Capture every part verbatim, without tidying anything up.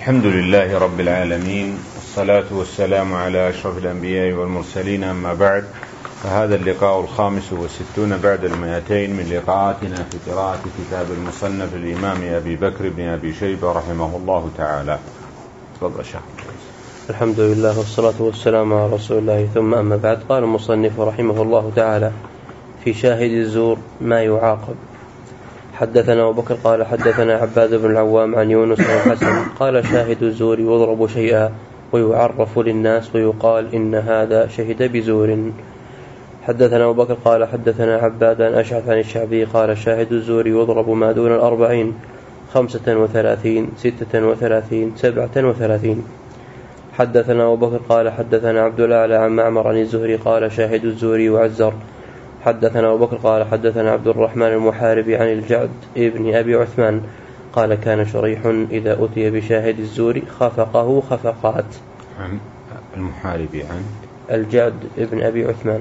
الحمد لله رب العالمين، والصلاة والسلام على أشرف الأنبياء والمرسلين، أما بعد، فهذا اللقاء الخامس والستون بعد المئتين من لقاءاتنا في قراءة كتاب المصنف للإمام أبي بكر بن أبي شيبة رحمه الله تعالى. تفضل شيخ. الحمد لله والصلاة والسلام على رسول الله، ثم أما بعد. قال المصنف رحمه الله تعالى: في شاهد الزور ما يعاقب. حدثنا أبو بكر قال حدثنا عباد بن العوام عن يونس بن الحسن قال: شاهد الزور يضرب شيئا ويعرف للناس ويقال إن هذا شهد بزور. حدثنا أبو بكر قال حدثنا عباد عن أشعث عن الشعبي قال: شاهد الزور يضرب ما دون الأربعين: خمسة وثلاثين، ستة وثلاثين، سبعة وثلاثين. حدثنا أبو بكر قال حدثنا عبد الأعلى عن معمر عن الزهري قال: شاهد الزور يعزر. حدثنا أبو بكر قال حدثنا عبد الرحمن المحاربي عن الجعد ابن أبي عثمان قال: كان شريح إذا أتي بشاهد الزور خفقه خفقات. عن المحاربي عن الجعد ابن أبي عثمان.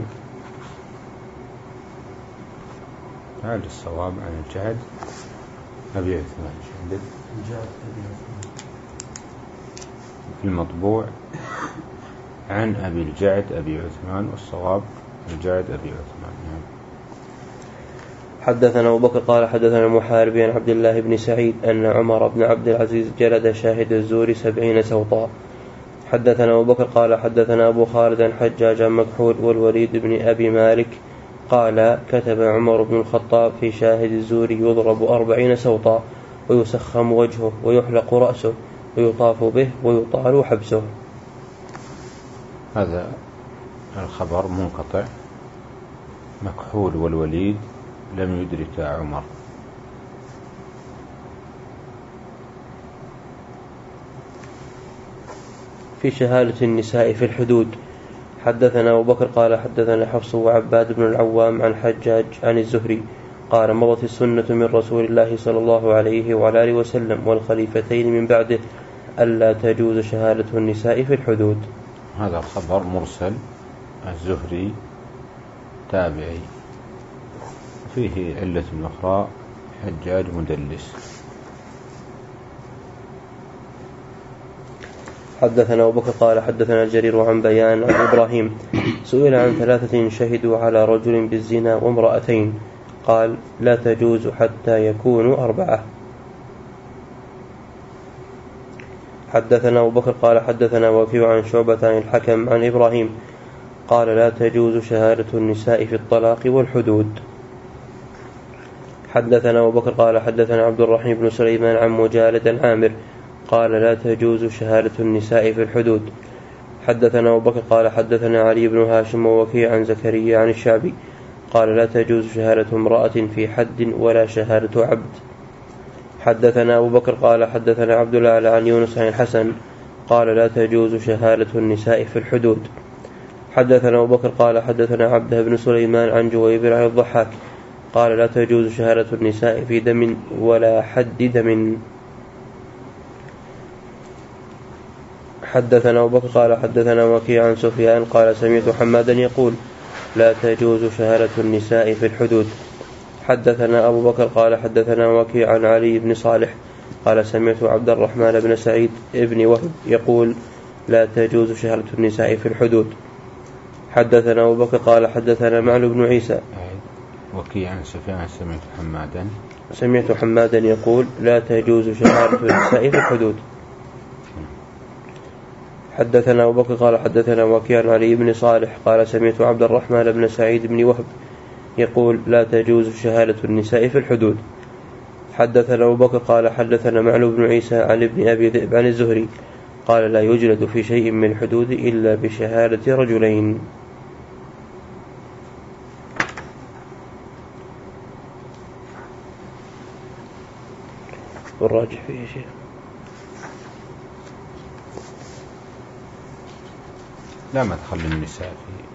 هذا الصواب عن الجعد أبي عثمان. الجعد أبي عثمان في المطبوع عن أبي الجعد أبي عثمان، والصواب الجعد أبي عثمان. حدثنا أبو بكر قال حدثنا المحاربي عن عبد الله بن سعيد أن عمر بن عبد العزيز جلد شاهد الزور سبعين سوطا. حدثنا أبو بكر قال حدثنا أبو خالد عن حجاج عن مكحول والوليد بن أبي مالك قال: كتب عمر بن الخطاب في شاهد الزور يضرب أربعين سوطا ويسخم وجهه ويحلق رأسه ويطاف به ويطال حبسه. هذا الخبر منقطع. مكحول والوليد لم يدرك عمر. في شهادة النساء في الحدود. حدثنا أبو بكر قال حدثنا حفص وعباد بن العوام عن حجاج عن الزهري قال: مضت السنة من رسول الله صلى الله عليه وعلى آله وسلم والخليفتين من بعده ألا تجوز شهادة النساء في الحدود. هذا الخبر مرسل. الزهري تابعي، فيه علة أخرى: حجاج مدلس. حدثنا أبو بكر قال حدثنا جرير عن بيان عن إبراهيم سئل عن ثلاثة شهدوا على رجل بالزنا وامرأتين قال: لا تجوز حتى يكونوا أربعة. حدثنا أبو بكر قال حدثنا وكيع عن شعبة عن الحكم عن إبراهيم قال: لا تجوز شهادة النساء في الطلاق والحدود. حدثنا أبو بكر قال حدثنا عبد الرحيم بن سليمان عن مجالد العامر قال: لا تجوز شهادة النساء في الحدود. حدثنا أبو بكر قال حدثنا علي بن هاشم ووكيع عن زكريا عن الشعبي قال: لا تجوز شهادة امرأة في حد ولا شهادة عبد. حدثنا أبو بكر قال حدثنا عبد الأعلى عن يونس عن الحسن قال: لا تجوز شهادة النساء في الحدود. حدثنا أبو بكر قال حدثنا عبده بن سليمان عن جويبر عن الضحاك قال: لا تجوز شهادة النساء في دم ولا حد دم. حدثنا أبو بكر قال حدثنا وكيع عن سفيان قال: سمعت حمادا يقول: لا تجوز شهادة النساء في الحدود. حدثنا أبو بكر قال حدثنا وكيع عن علي بن صالح قال: سمعت عبد الرحمن بن سعيد ابن وهب يقول: لا تجوز شهادة النساء في الحدود. حدثنا أبو بكر قال حدثنا معل بن عيسى وكيع عن سفيان سمعت حمادا سمعت حمادا يقول: لا تجوز شهادة النساء في الحدود. حدثنا أبو بكر قال حدثنا وكيع عن علي بن صالح قال: سمعت عبد الرحمن بن سعيد بن وهب يقول: لا تجوز شهادة النساء في الحدود. حدثنا أبو بكر قال حدثنا معل بن عيسى عن ابن أبي ذئب عن الزهري قال: لا يجلد في شيء من الحدود إلا بشهادة رجلين. والراجح فيه شيء. لا مدخل للنساء في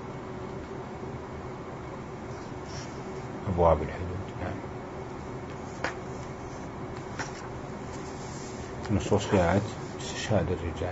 أبواب الحدود. نعم. النصوص فيها استشهاد الرجال.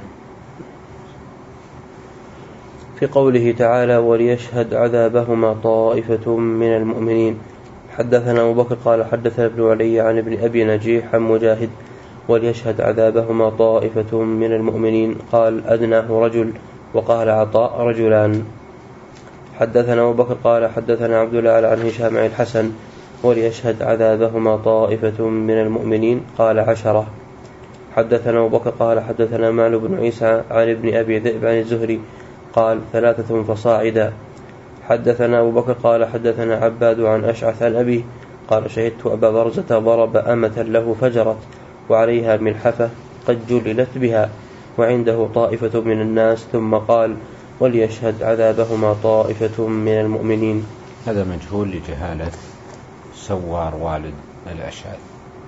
في قوله تعالى: وليشهد عذابهما طائفة من المؤمنين. حدثنا أبو بكر قال حدثنا ابن علي عن ابن أبي نجيح عن مجاهد وليشهد عذابهما طائفة من المؤمنين. قال أدناه رجل. وقال عطاء رجلان. حدثنا أبو بكر قال حدثنا عبد الله عن هشام عن الحسن وليشهد عذابهما طائفة من المؤمنين. قال عشرة. حدثنا أبو بكر قال حدثنا معن بن عيسى عن ابن أبي ذئب عن الزهري قال ثلاثة فصاعدا. حدثنا أبو بكر قال حدثنا عباد عن أشعث عن أبيه قال شهدت أبا برزة ضرب أمة له فجرت وعليها ملحفة قد جللت بها وعنده طائفة من الناس، ثم قال وليشهد عذابهما طائفة من المؤمنين. هذا مجهول لجهالة سوار والد الأشعث.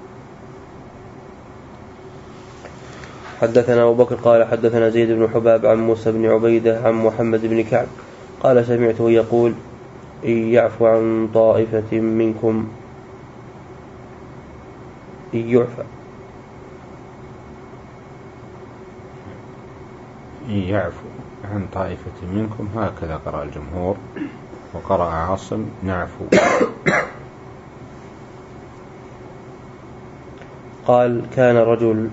حدثنا أبو بكر قال حدثنا زيد بن حباب عن موسى بن عبيدة عن محمد بن كعب قال سمعته يقول إن يعفو عن طائفة منكم إن يعفى إن يعفو عن طائفة منكم، هكذا قرأ الجمهور، وقرأ عاصم نعفو. قال كان رجل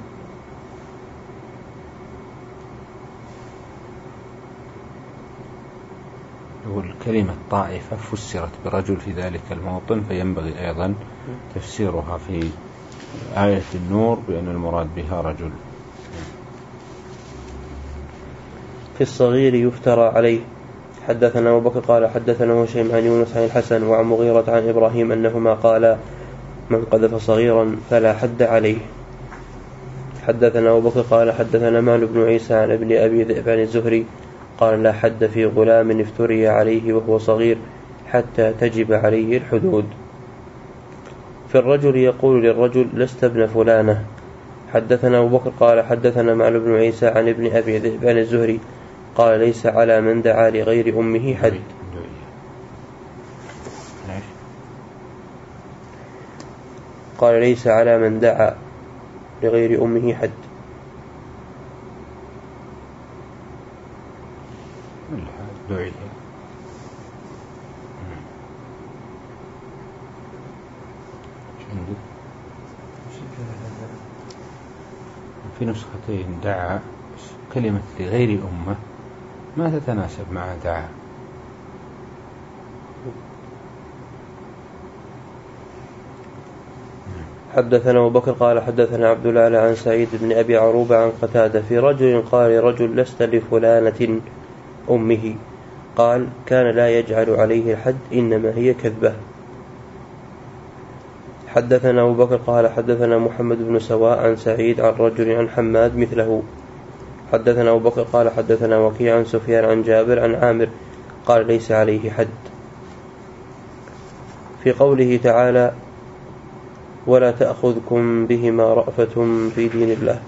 والكلمة طائفة فسرت برجل في ذلك الموطن، فينبغي أيضا تفسيرها في آية النور بأن المراد بها رجل. في الصغير يفترى عليه. حدثنا أبو بكر قال حدثنا هشيم عن يونس عن الحسن وعن مغيرة عن إبراهيم أنهما قالا من قذف صغيرا فلا حد عليه. حدثنا أبو بكر قال حدثنا معن بن عيسى عن ابن أبي ذئب عن الزهري قال لا حد في غلام افتري عليه وهو صغير حتى تجب عليه الحدود. في الرجل يقول للرجل لست ابن فلانة. حدثنا أبو بكر قال حدثنا معن بن عيسى عن ابن أبي ذئب عن الزهري قال ليس على من دعا لغير أمه حد. قال ليس على من دعا لغير أمه حد. في نسختين دعا كلمة لغير أمه ما تتناسب مع دعا. حدثنا أبو بكر قال حدثنا عبد الله عن سعيد بن أبي عروبة عن قتادة في رجل قال لرجل لست لفلانة أمه قال كان لا يجعل عليه الحد إنما هي كذبة. حدثنا أبو بكر قال حدثنا محمد بن سواء عن سعيد عن رجل عن حماد مثله. حدثنا أبو بكر قال حدثنا وكيع عن سفيان عن جابر عن عامر قال ليس عليه حد. في قوله تعالى ولا تأخذكم بهما رأفة في دين الله.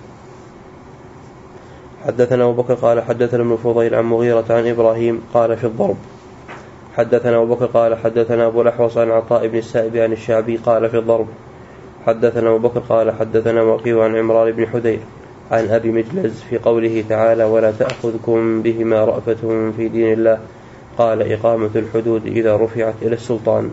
حدثنا أبو بكر قال حدثنا ابن فضيل عن مغيرة عن إبراهيم قال في الضرب. حدثنا أبو بكر قال حدثنا أبو الأحوص عن عطاء بن السائب عن الشعبي قال في الضرب. حدثنا أبو بكر قال حدثنا وكيع عن عمران بن حدير عن أبي مجلز في قوله تعالى ولا تأخذكم بهما رأفة في دين الله قال إقامة الحدود إذا رفعت إلى السلطان.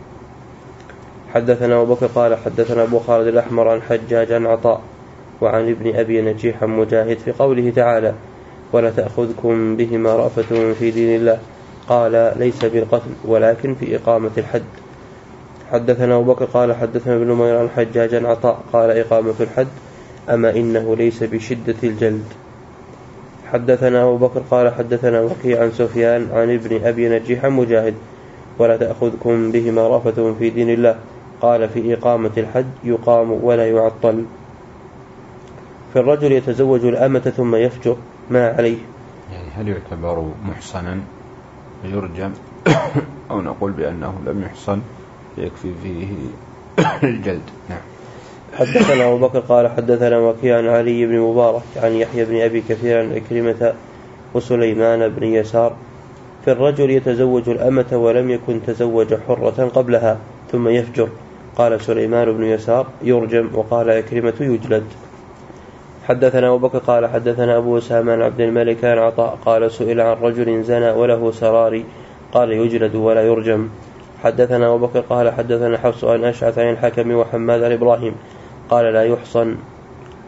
حدثنا أبو بكر قال حدثنا أبو خالد الأحمر عن حجاج عن عطاء وعن ابن أبي نجيح مجاهد في قوله تعالى ولا تأخذكم بهما رأفة في دين الله قال ليس بالقتل ولكن في إقامة الحد. حدثنا أبو بكر قال حدثنا ابن نمير عن حجاج عن عطاء قال إقامة الحد أما إنه ليس بشدة الجلد. حدثنا أبو بكر قال حدثنا وكيع عن سفيان عن ابن أبي نجيح مجاهد ولا تأخذكم بهما رأفة في دين الله قال في إقامة الحد يقام ولا يعطل. في الرجل يتزوج الأمة ثم يفجر ما عليه، يعني هل يعتبر محصنا ويرجم أو نقول بأنه لم يحصن يكفي فيه الجلد؟ نعم. حدثنا أبو بكر قال حدثنا وكيع عن علي بن مبارك عن يحيى بن أبي كثير عن عكرمة وسليمان بن يسار في الرجل يتزوج الأمة ولم يكن تزوج حرة قبلها ثم يفجر قال سليمان بن يسار يرجم وقال عكرمة يجلد. حدثنا أبو بكر قال حدثنا أبو أسامة عن عبد الملك عن عطاء قال سئل عن رجل زنى وله سراري قال يجلد ولا يرجم. حدثنا أبو بكر قال حدثنا حفص عن أشعث عن الحكم وحماد عن إبراهيم قال لا يحصن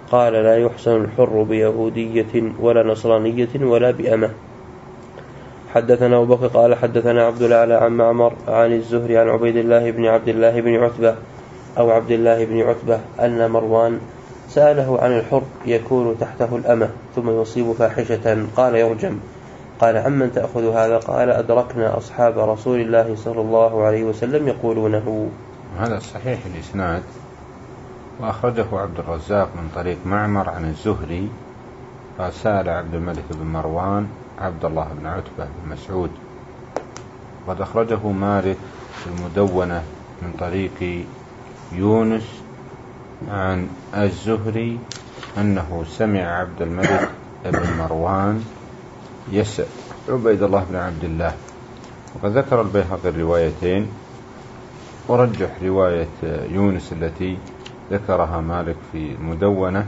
قال لا يحسن الحر بيهودية ولا نصرانية ولا بأمة. حدثنا أبو بكر قال حدثنا عبد الأعلى عن معمر عن الزهري عن عبيد الله بن عبد الله بن عتبة أو عبد الله بن عتبة أن مروان سأله عن الحر يكون تحته الأمة ثم يصيب فاحشة قال يرجم. قال عمن تأخذ هذا؟ قال أدركنا أصحاب رسول الله صلى الله عليه وسلم يقولونه. هذا صحيح الإسناد، وأخرجه عبد الرزاق من طريق معمر عن الزهري قال سأل عبد الملك بن مروان عبد الله بن عتبة بن مسعود. وقد أخرجه مالك في المدونة من طريق يونس عن الزهري أنه سمع عبد الملك بن مروان يسأل عبيد الله بن عبد الله. وقد ذكر البيهقي الروايتين ورجح رواية يونس التي ذكرها مالك في المدونة،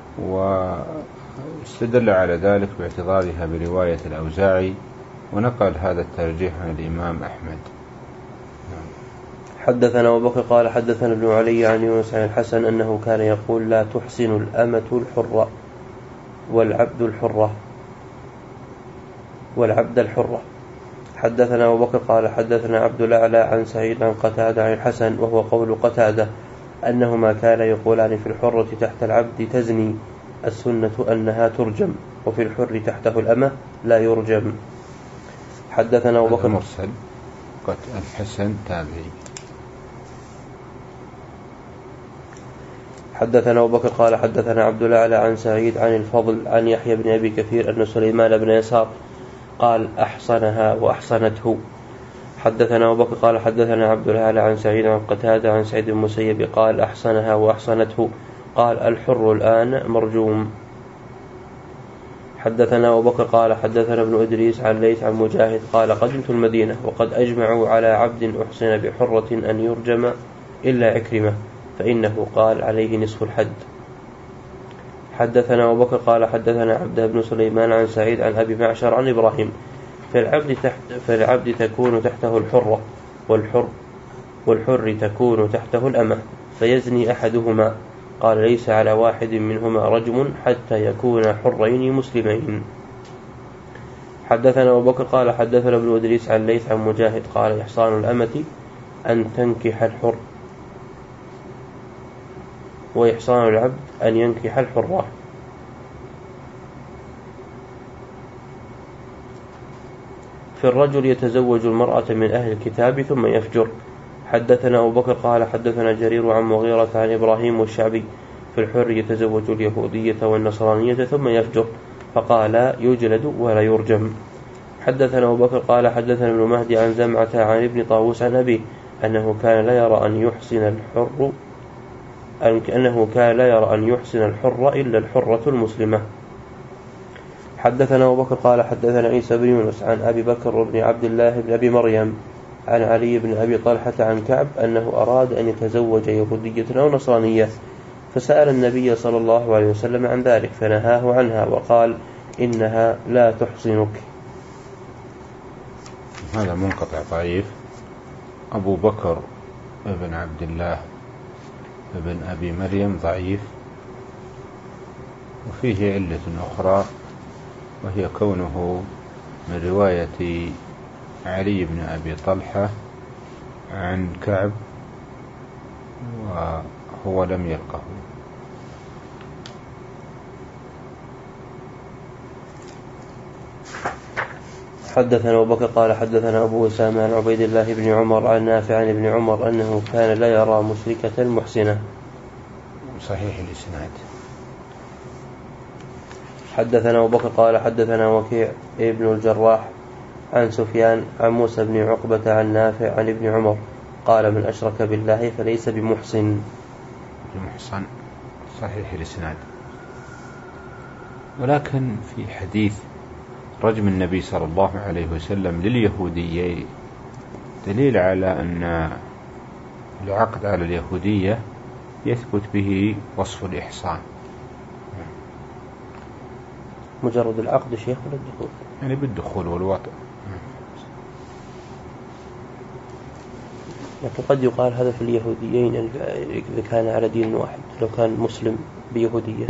واستدل على ذلك باعتضادها برواية الأوزاعي، ونقل هذا الترجيح عن الإمام أحمد. حدثنا أبو بكر قال حدثنا ابن علي عن يونس عن الحسن أنه كان يقول لا تحسن الأمة الحرة والعبد الحرة والعبد الحرة. حدثنا أبو بكر قال حدثنا عبد الأعلى عن سعيد عن قتادة عن الحسن وهو قول قتادة أنهما كان يقولان في الحرة تحت العبد تزني السنة أنها ترجم، وفي الحر تحته الأمة لا يرجم. حدثنا أبو بكر مرسل قد الحسن تابعي. حدثنا أبو بكر قال حدثنا عبد الأعلى عن سعيد عن الفضل عن يحيى بن أبي كثير أن سليمان بن يسار قال أحصنها وأحصنته. حدثنا أبو بكر قال حدثنا عبد الأعلى عن سعيد عن قتادة عن سعيد بن المسيب قال أحصنها وأحصنته قال الحر الآن مرجوم. حدثنا أبو بكر قال حدثنا ابن إدريس عن ليث عن مجاهد قال قدمت المدينة وقد أجمعوا على عبد أحصن بحرة أن يرجم إلا عكرمة فإنه قال عليه نصف الحد. حدثنا أبو بكر قال حدثنا عبد بن سليمان عن سعيد عن أبي معشر عن إبراهيم فالعبد, تحت فالعبد تكون تحته الحرة والحر والحر تكون تحته الأمة فيزني أحدهما. قال ليس على واحد منهما رجم حتى يكون حرين مسلمين. حدثنا أبو بكر قال حدثنا ابن إدريس عن ليث عن مجاهد قال إحصان الأمة أن تنكح الحر وإحصان العبد أن ينكح الحرة. في الرجل يتزوج المرأة من أهل الكتاب ثم يفجر. حدثنا أبو بكر قال حدثنا جرير عن مغيرة عن إبراهيم والشعبي في الحر يتزوج اليهودية والنصرانية ثم يفجر فقال يجلد ولا يرجم. حدثنا أبو بكر قال حدثنا ابن مهدي عن زمعة عن ابن طاووس عن أبيه أنه كان لا يرى أن يحسن الحر أنه كان لا يرى أن يحسن الحر إلا الحرة المسلمة. حدثنا أبو بكر قال حدثنا عيسى بن يونس عن أبي بكر بن عبد الله بن أبي مريم عن علي بن أبي طلحة عن كعب أنه أراد أن يتزوج يهودية أو نصرانية فسأل النبي صلى الله عليه وسلم عن ذلك فنهاه عنها وقال إنها لا تحصنك. هذا منقطع ضعيف. أبو بكر بن عبد الله بن أبي مريم ضعيف، وفيه علة أخرى وهي كونه من رواية علي بن أبي طلحة عن كعب وهو لم يلقه. حدثنا أبو بكر قال حدثنا أبو أسامة عن عبيد الله بن عمر عن نافع عن ابن عمر أنه كان لا يرى مشركة محسنة. صحيح الإسناد. حدثنا أبو بكر قال حدثنا وكيع ابن الجراح عن سفيان عن موسى بن عقبة عن نافع عن ابن عمر قال من أشرك بالله فليس بمحسن. بمحسن صحيح الإسناد. ولكن في حديث رجم النبي صلى الله عليه وسلم لليهودية دليل على أن العقد على اليهودية يثبت به وصف الإحصان. مجرد العقد شيخ ولا الدخول؟ يعني بالدخول والوطء. لكن قد يقال هذا في اليهوديين إذا كان على دين واحد، لو كان مسلم بيهودية،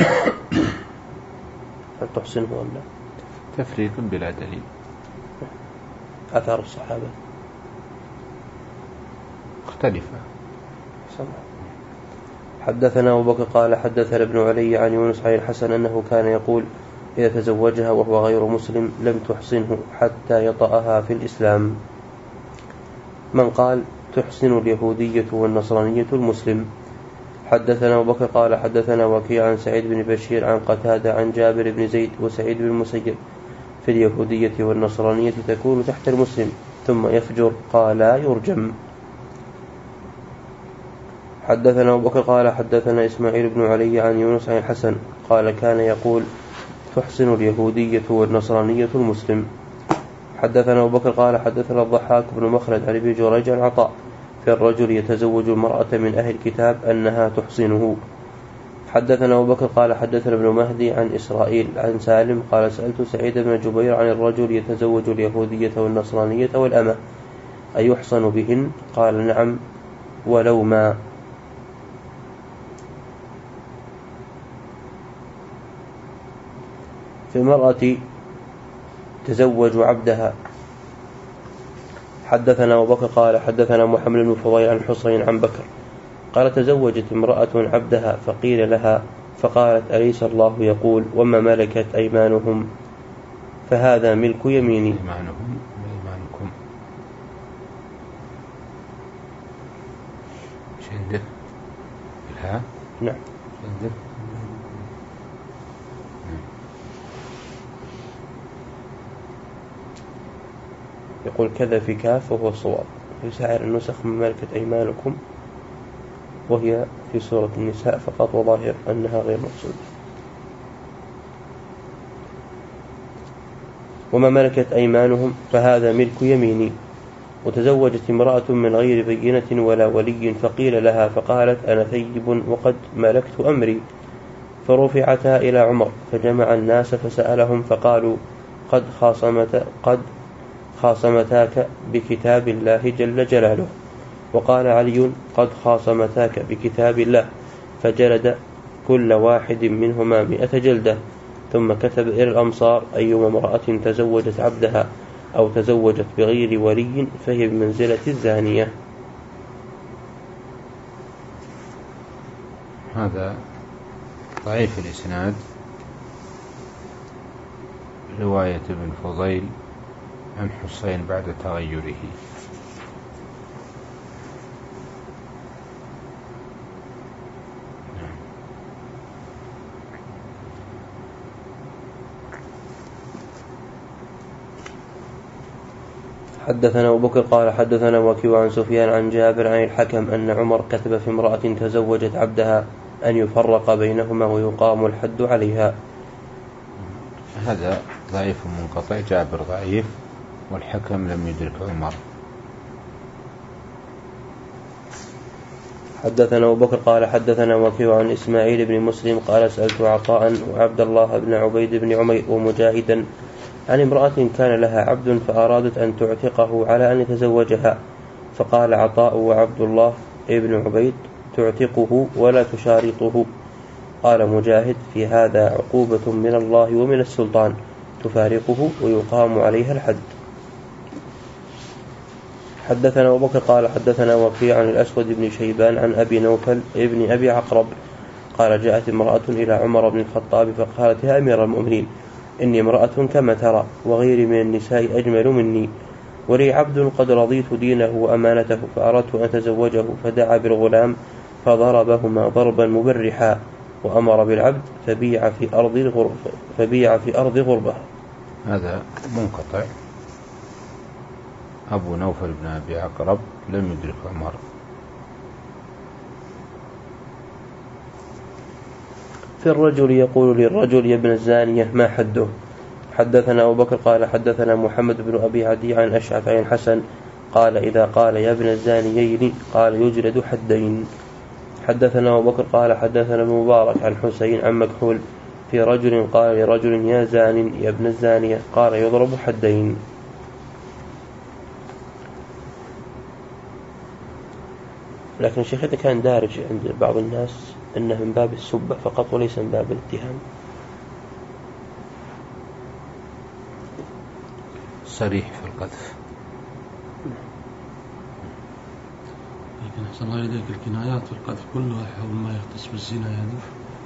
هل تحسنه أم لا؟ تفريق بلا دليل. آثار الصحابة مختلفة. سمع. حدثنا أبو بكر قال حدثنا ابن علي عن يونس عن الحسن أنه كان يقول إذا تزوجها وهو غير مسلم لم تحسنه حتى يطأها في الإسلام. من قال تحسن اليهودية والنصرانية المسلم. حدثنا أبو بكر قال حدثنا وكيع عن سعيد بن بشير عن قتادة عن جابر بن زيد وسعيد بن المسيب في اليهودية والنصرانية تكون تحت المسلم ثم يفجر قال لا يرجم. حدثنا أبو بكر قال حدثنا إسماعيل بن علي عن يونس عن الحسن قال كان يقول تحسن اليهودية والنصرانية المسلم. حدثنا أبو بكر قال حدثنا الضحاك بن مخلد عن ابي جريج عن عطاء في الرجل يتزوج المرأة من أهل الكتاب أنها تحسنه. حدثنا أبو بكر قال حدثنا ابن مهدي عن إسرائيل عن سالم قال سألت سعيد بن جبير عن الرجل يتزوج اليهودية والنصرانية والأمة أيحصن بهن؟ قال نعم ولو ما. في المرأة تزوج عبدها. حدثنا أبو بكر قال حدثنا محمد بن فضيل عن حصين عن بكر قال تزوجت امرأة عبدها فقيل لها فقالت أليس الله يقول وما ملكت أيمانهم فهذا ملك يميني. أيمانهم أيمانكم شندك الها نعم شندك يقول كذا في كاف وهو الصواب. في سائر النسخ من ملكة أيمانكم وهي في سورة النساء فقط وظاهر أنها غير مقصودة. وما ملكت أيمانهم فهذا ملك يميني. وتزوجت امرأة من غير بينة ولا ولي فقيل لها فقالت أنا ثيب وقد ملكت أمري فرفعتا إلى عمر فجمع الناس فسألهم فقالوا قد خاصمت قد خاصمتاك بكتاب الله جل جلاله. وقال علي قد خاصمتاك بكتاب الله فجلد كل واحد منهما مئة جلدة. ثم كتب إلى الأمصار أيما امرأة تزوجت عبدها أو تزوجت بغير ولي فهي بمنزلة الزانية. هذا ضعيف الإسناد رواية ابن فضيل عن حسين بعد تغيره. حدثنا أبو بكر قال حدثنا وكيع عن سفيان عن جابر عن الحكم أن عمر كتب في امرأة تزوجت عبدها أن يفرق بينهما ويقام الحد عليها. هذا ضعيف منقطع. جابر ضعيف والحكم لم يدرك عمر. حدثنا أبو بكر قال حدثنا وكيع عن إسماعيل بن مسلم قال سألت عطاء وعبد الله بن عبيد بن عمير ومجاهدا عن امرأة كان لها عبد فأرادت أن تعتقه على أن يتزوجها فقال عطاء وعبد الله بن عبيد تعتقه ولا تشارطه. قال مجاهد في هذا عقوبة من الله ومن السلطان تفارقه ويقام عليها الحد. حدثنا أبو بكر قال حدثنا وكيع عن الأسود بن شيبان عن أبي نوفل ابن أبي عقرب قال جاءت امرأة إلى عمر بن الخطاب فقالت يا أمير المؤمنين إني امرأة كما ترى وغيري من النساء أجمل مني ولي عبد قد رضيت دينه وأمانته فأردت أن أتزوجه فدعا بالغلام فضربهما ضربا مبرحا وأمر بالعبد فبيع في أرض الغربة فبيع في أرض غربة. هذا منقطع. أبو نوفل بن أبي عقرب لم يدرك عمر. في الرجل يقول للرجل يا ابن الزانية ما حده. حدثنا أبو بكر قال حدثنا محمد بن أبي عدي عن أشعث عن حسن قال إذا قال يا ابن الزانيين قال يجلد حدين. حدثنا أبو بكر قال حدثنا مبارك عن حسين عن مكحول في رجل قال لرجل يا زان يا ابن الزانية قال يضرب حدين. لكن شيخ كان دارج عند بعض الناس إنه من باب السبة فقط وليس من باب الاتهام. صريح في القذف. لكن أحسن الله يديك الكنايات في القذف كلها حول ما يختص بالزنا يعني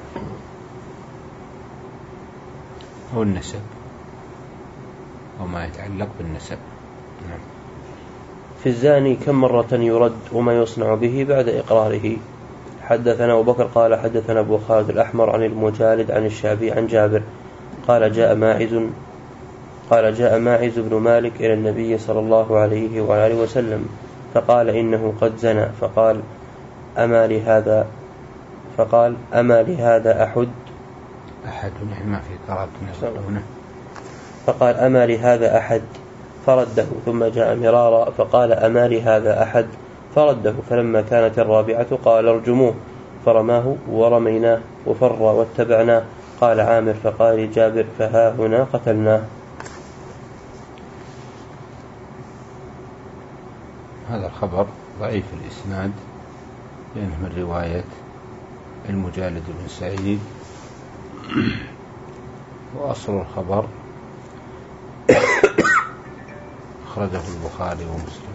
أو النسب أو ما يتعلق بالنسب. نعم. في الزاني كم مرة يرد وما يصنع به بعد إقراره. حدثنا أبو بكر قال حدثنا أبو خالد الأحمر عن المجالد عن الشعبي عن جابر قال جاء ماعز قال جاء ماعز بن مالك إلى النبي صلى الله عليه وآله وسلم فقال إنه قد زنى فقال أما لهذا فقال أما لهذا أحد أحد نعم ما في قرابة هنا فقال أما لهذا أحد فرده ثم جاء مرارا فقال أما لهذا أحد فرده فلما كانت الرابعة قال ارجموه فرماه ورميناه وفر واتبعناه. قال عامر فقال جابر فها هنا قتلناه. هذا الخبر ضعيف الإسناد لأنه من رواية المجالد بن سعيد وأصل الخبر أخرجه البخاري ومسلم.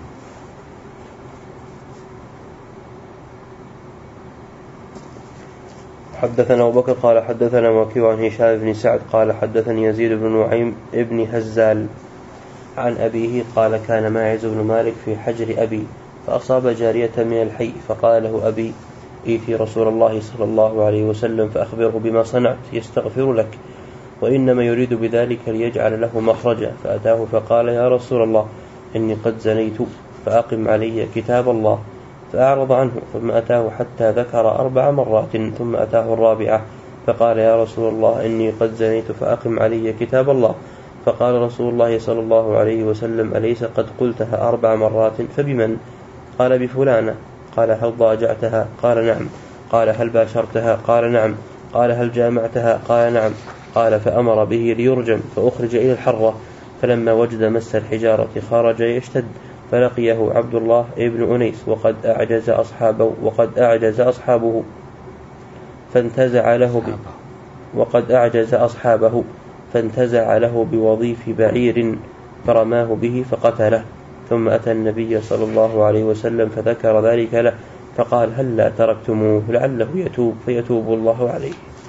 حدثنا أبو بكر قال حدثنا وكيع عن هشام بن سعد قال حدثني يزيد بن نعيم ابن هزال عن أبيه قال كان ماعز بن مالك في حجر أبي فأصاب جارية من الحي فقال له أبي إيتي رسول الله صلى الله عليه وسلم فأخبره بما صنعت يستغفر لك وإنما يريد بذلك ليجعل له مخرجا. فأتاه فقال يا رسول الله إني قد زنيت فأقم علي كتاب الله فأعرض عنه ثم أتاه حتى ذكر أربع مرات ثم أتاه الرابعة فقال يا رسول الله إني قد زنيت فأقم علي كتاب الله. فقال رسول الله صلى الله عليه وسلم أليس قد قلتها أربع مرات فبمن؟ قال بفلانة. قال هل ضاجعتها؟ قال نعم. قال هل باشرتها؟ قال نعم. قال هل جامعتها؟ قال نعم. قال فأمر به ليرجم فأخرج إلى الحرة فلما وجد مس الحجارة خرج يشتد فلقيه عبد الله ابن أنيس وقد أعجز أصحابه وقد أعجز أصحابه فانتزع له ب... وقد أعجز أصحابه فانتزع له بوظيف بعير فرماه به فقتله. ثم أتى النبي صلى الله عليه وسلم فذكر ذلك له فقال هل لا تركتموه لعله يتوب فيتوب الله عليه.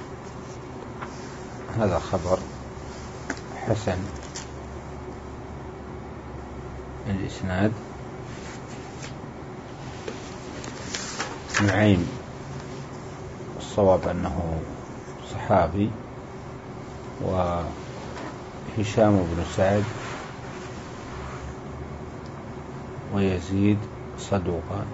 هذا خبر حسن الإسناد. نعيم الصواب أنه صحابي وهشام بن سعد ويزيد صدوقان.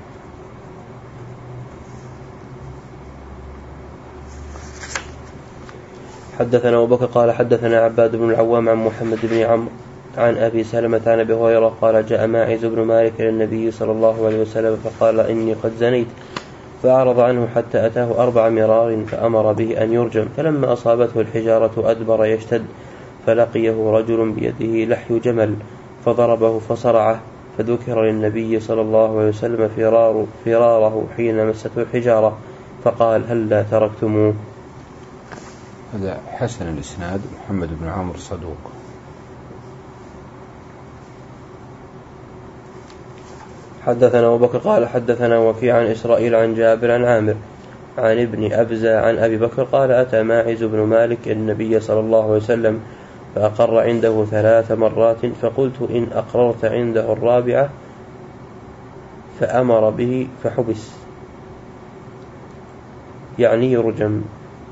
حدثنا أبو بكر قال حدثنا عباد بن العوام عن محمد بن عمرو عن أبي سلمة عن أبي هريرة قال جاء ماعز بن مالك إلى النبي صلى الله عليه وسلم فقال إني قد زنيت فأعرض عنه حتى أتاه أربع مرار فأمر به أن يرجم فلما أصابته الحجارة أدبر يشتد فلقيه رجل بيده لحي جمل فضربه فصرعه فذكر للنبي صلى الله عليه وسلم فرار فراره حين مسته الحجارة فقال هل لا تركتموه. هذا حسن الإسناد. محمد بن عمرو صدوق. حدثنا أبو بكر قال حدثنا وكيع عن إسرائيل عن جابر عن عامر عن ابن أبزة عن أبي بكر قال أتى ماعز بن مالك النبي صلى الله عليه وسلم فأقر عنده ثلاث مرات فقلت إن أقررت عنده الرابعة فأمر به فحبس يعني يرجم.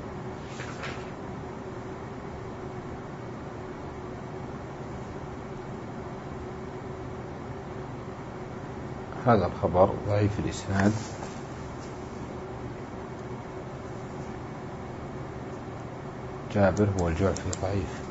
هذا الخبر ضعيف الإسناد. جابر هو الجعفي ضعيف.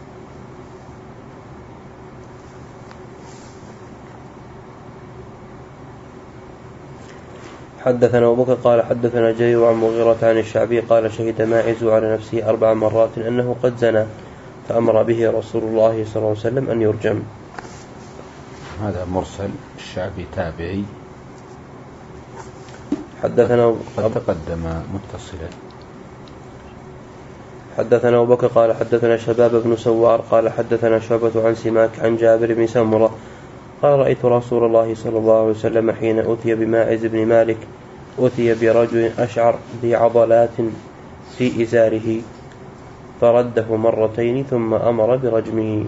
حدثنا أبو بكر قال حدثنا جرير عن مغيرة عن الشعبي قال شهد ماعز على نفسه أربع مرات أنه قد زنى فأمر به رسول الله صلى الله عليه وسلم أن يرجم. هذا مرسل. الشعبي تابعي حدثنا قد تقدم متصلا. حدثنا أبو بكر قال حدثنا شباب بن سوار قال حدثنا شعبة عن سماك عن جابر بن سمرة قال رأيت رسول الله صلى الله عليه وسلم حين أتي بماعز بن مالك أتي برجل أشعر ذي عضلات في إزاره فرده مرتين ثم أمر برجمه.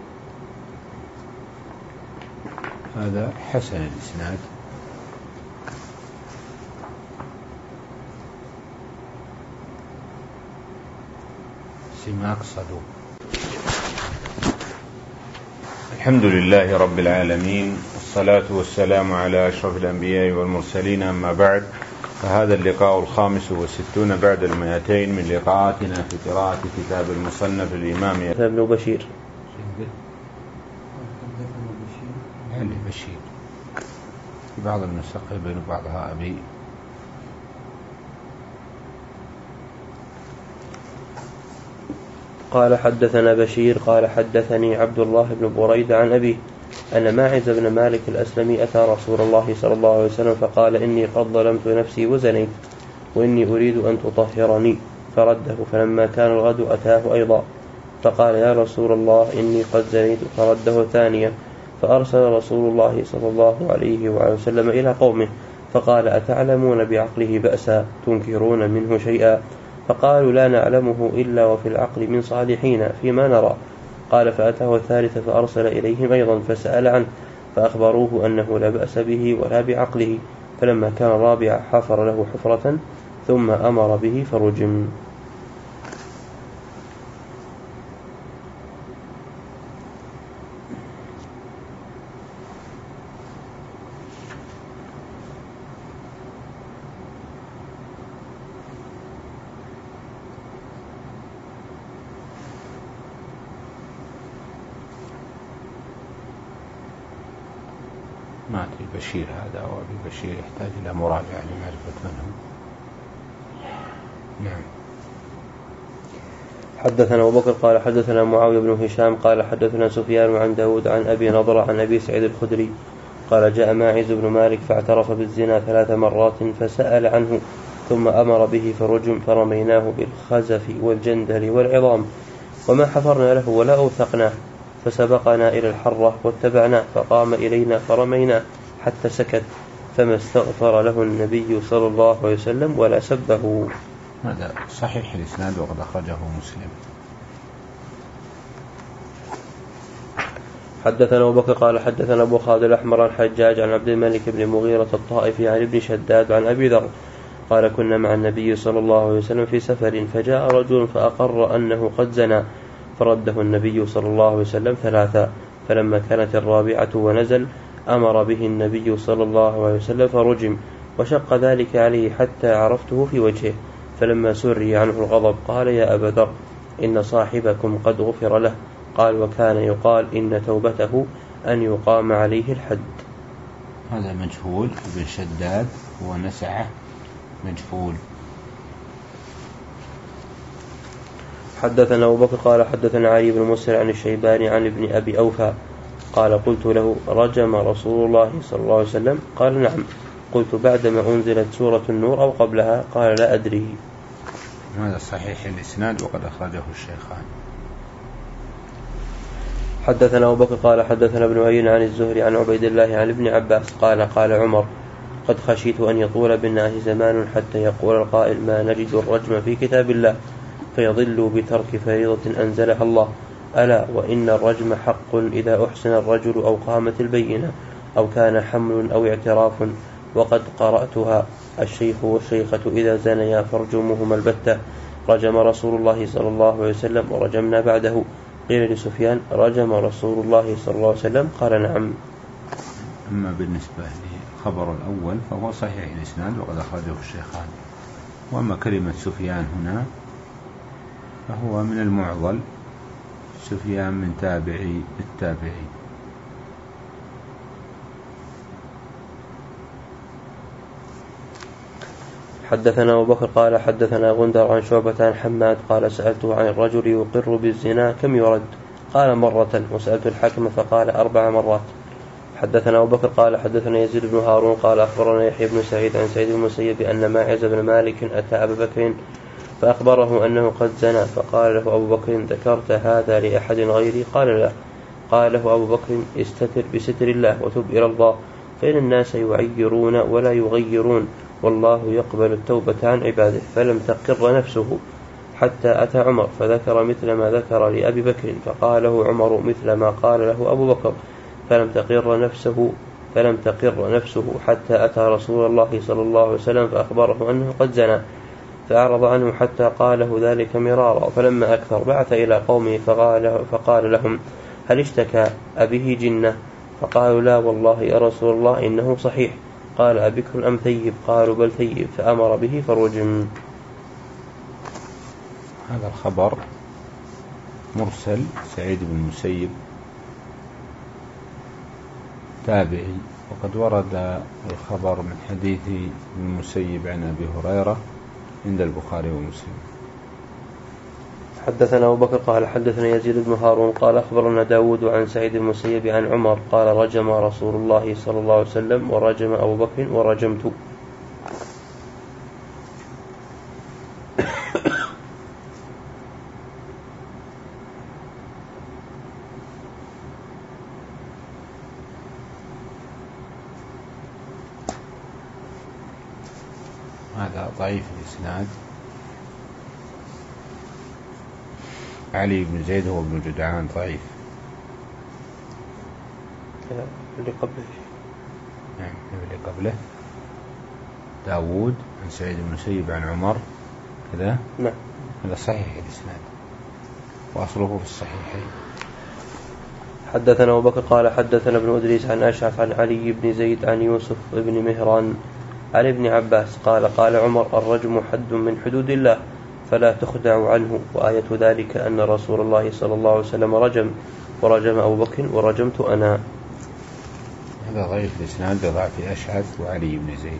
هذا حسن الإسناد. سماك صدوق. الحمد لله رب العالمين، والصلاة والسلام على أشرف الأنبياء والمرسلين، أما بعد، فهذا اللقاء الخامس والستون بعد المئتين من لقاءاتنا في قراءة كتاب المصنف الإمام ابن بشير علي بشير، في بعض النسخ بين بعضها أبي. قال حدثنا بشير قال حدثني عبد الله بن بريدة عن أبيه أن ماعز بن مالك الأسلمي أتى رسول الله صلى الله عليه وسلم فقال إني قد ظلمت نفسي وزنيت وإني أريد أن تطهرني، فرده. فلما كان الغد أتاه أيضا فقال يا رسول الله إني قد زنيت، فرده ثانيا. فأرسل رسول الله صلى الله عليه وسلم إلى قومه فقال أتعلمون بعقله بأسا تنكرون منه شيئا؟ فقالوا لا نعلمه إلا وفي العقل من صالحين فيما نرى. قال فأتاه الثالث فأرسل إليهم أيضا فسأل عنه فأخبروه أنه لا بأس به ولا بعقله. فلما كان الرابع حفر له حفرة ثم أمر به فرجم. ما أدري بشير هذا أو أبي بشير، يحتاج إلى مراجعة لمعرفة من هو. نعم. حدثنا أبو بكر قال حدثنا معاوية بن هشام قال حدثنا سفيان عن داود عن أبي نضرة عن أبي سعيد الخدري قال جاء ماعز بن مالك فاعترف بالزنا ثلاث مرات فسأل عنه ثم أمر به فرجم، فرميناه بالخزف والجندل والعظام وما حفرنا له ولا أوثقناه، فسبقنا إلى الحرة واتبعناه فقام إلينا فرميناه حتى سكت، فما استغفر له النبي صلى الله عليه وسلم ولا سبه. هذا صحيح الإسناد وقد أخرجه مسلم. حدثنا أبو بكر قال حدثنا أبو خالد الأحمر عن حجاج عن عبد الملك بن مغيرة الطائفي عن ابن شداد عن أبي ذر قال كنا مع النبي صلى الله عليه وسلم في سفر فجاء رجل فأقر أنه قد زنى، فرده النبي صلى الله عليه وسلم ثلاثا، فلما كانت الرابعة ونزل أمر به النبي صلى الله عليه وسلم فرجم، وشق ذلك عليه حتى عرفته في وجهه، فلما سري عنه الغضب قال يا أبا ذر إن صاحبكم قد غفر له. قال وكان يقال إن توبته أن يقام عليه الحد. هذا مجهول، ابن شداد ونسعه مجهول. حدثنا أبو بكر قال حدثنا علي بن مسهر عن الشيباني عن ابن أبي أوفى قال قلت له رجم رسول الله صلى الله عليه وسلم؟ قال نعم. قلت بعدما أنزلت سورة النور أو قبلها؟ قال لا أدري. هذا صحيح الإسناد وقد أخرجه الشيخان. حدثنا أبو بكر قال حدثنا ابن عيينة عن الزهري عن عبيد الله عن ابن عباس قال قال عمر قد خشيت أن يطول بالناس زمان حتى يقول القائل ما نجد الرجم في كتاب الله فيضلوا بترك فريضة أنزلها الله، ألا وإن الرجم حق إذا أحسن الرجل أو قامت البينة أو كان حمل أو اعتراف، وقد قرأتها الشيخ والشيخة إذا زنيا فارجموهما البتة، رجم رسول الله صلى الله عليه وسلم ورجمنا بعده. قيل لسفيان رجم رسول الله صلى الله عليه وسلم؟ قال نعم. أما بالنسبة للخبر الأول فهو صحيح الإسناد وقد أخرجه الشيخان. وأما كلمة سفيان هنا فهو من المعضل، سفيان من تابعي التابعي. حدثنا أبو بكر قال حدثنا غندر عن شعبة عن حماد قال سألته عن الرجل يقر بالزنا كم يرد؟ قال مرة. وسألت الحكم فقال أربع مرات. حدثنا أبو بكر قال حدثنا يزيد بن هارون قال أخبرنا يحيى بن سعيد عن سعيد بن المسيب أن ماعز بن مالك أتى أبا بكر فأخبره أنه قد زنى، فقال له أبو بكر ذكرت هذا لأحد غيري؟ قال لا. قال له أبو بكر استتر بستر الله وتب إلى الله، فإن الناس يعيرون ولا يغيرون، والله يقبل التوبة عن عباده. فلم تقر نفسه حتى أتى عمر فذكر مثل ما ذكر لأبي بكر، فقال له عمر مثل ما قال له أبو بكر. فلم تقر نفسه فلم تقر نفسه حتى أتى رسول الله صلى الله عليه وسلم فأخبره أنه قد زنى، فأعرض عنه حتى قاله ذلك مرارا. فلما أكثر بعث إلى قومه فقال, فقال لهم هل اشتكى أبيه جنة؟ فقالوا لا والله يا رسول الله إنه صحيح. قال أبكر أم ثيب؟ قالوا بل ثيب، فأمر به فرجم. هذا الخبر مرسل سعيد بن المسيب تابعي، وقد ورد الخبر من حديث ابن المسيب عن أبي هريرة عند البخاري ومسلم. حدثنا أبو بكر قال حدثنا يزيد بن هارون قال أخبرنا داود عن سعيد بن المسيب عن عمر قال رجم رسول الله صلى الله عليه وسلم ورجم أبو بكر ورجمت. هذا ضعيف الإسناد. علي بن زيد هو ابن جدعان ضعيف. اللي قبله نعم اللي قبله داود عن سعيد بن المسيب عن عمر كذا. نعم هذا صحيح الإسناد وأصله في الصحيحين. حدثنا أبو بكر قال حدثنا ابن أدريس عن أشعث عن علي بن زيد عن يوسف بن مهران عن ابن عباس قال قال عمر الرجم حد من حدود الله فلا تخدع عنه، وآية ذلك أن رسول الله صلى الله عليه وسلم رجم ورجم أبو بكر ورجمت أنا. هذا ضعيف الإسناد لضعف أشعث وعلي بن زيد.